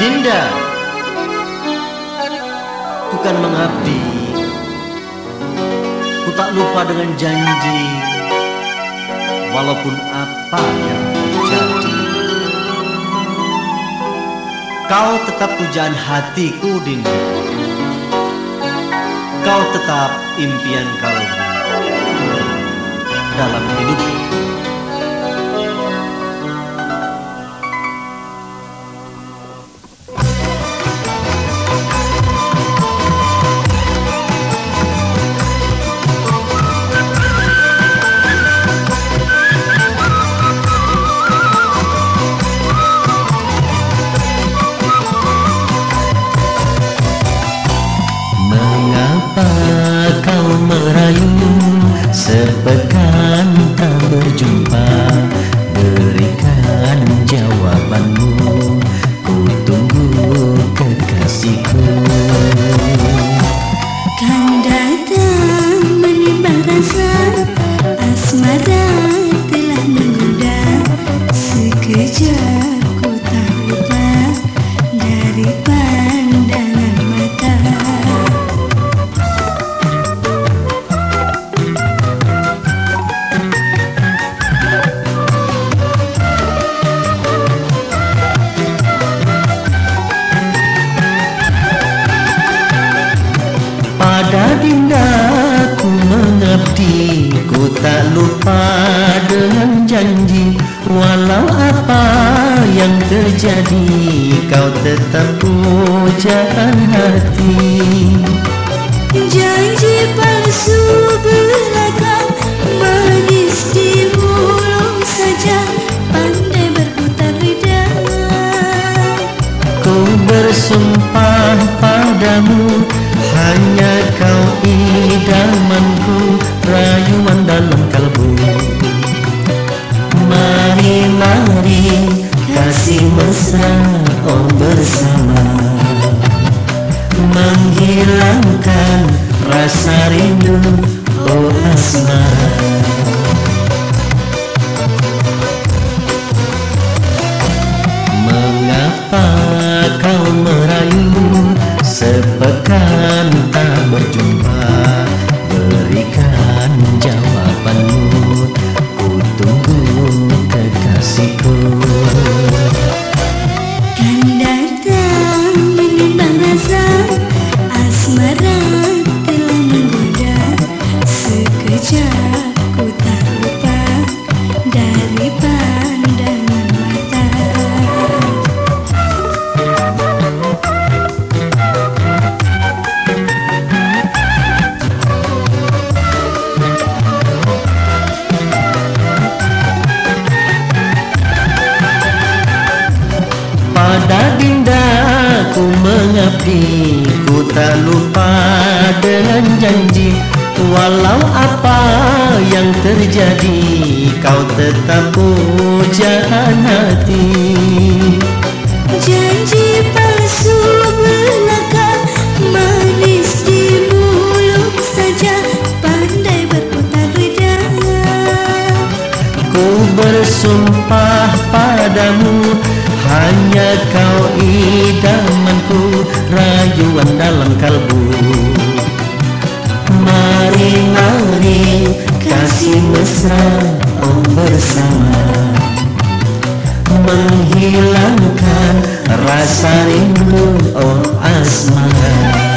Dinda, ku kan mengabdi, ku tak lupa dengan janji, walaupun apa yang terjadi. Kau tetap pujaan hatiku, Dinda. Kau tetap impian kalbu dalam hidupku. Kau merayu sepekan tak berjumpa, berikan jawabanmu, ku tunggu kekasihku. Kan datang menimbang rasa asmara telah menggoda, sekejap ku tak lupa dari pandangan mata. Pada Dinda ku mengabdi, ku tak lupa dengan janji, walau apa yang terjadi, kau tetap pujaan hati. Janji palsu belaka, manis di mulut saja, pandai berputar lidah. Ku bersumpah padamu, hanya kau idamanku, rayuan dalam kalbu. Mari, mari, kasih mesra, oh bersama, menghilangkan rasa rindu, oh asmara. Mengapa kau merayu sepekan tak berjumpa, berikan jawabanmu, ku tunggu kekasihku. Kan datang menimbang rasa asmara telah menggoda, sekejap ku tak lupa dari pandangan mata. Pada Dinda ku mengabdi, ku tak lupa dengan janji, walau apa yang terjadi, kau tetap pujaan hati. Janji palsu belaka, manis di mulut saja, pandai berputar lidah. Ku bersumpah padamu, hanya kau idamanku, rayuan dalam kalbu. Mari, mari, kasih mesra, oh bersama, menghilangkan rasa rindu, oh asmara.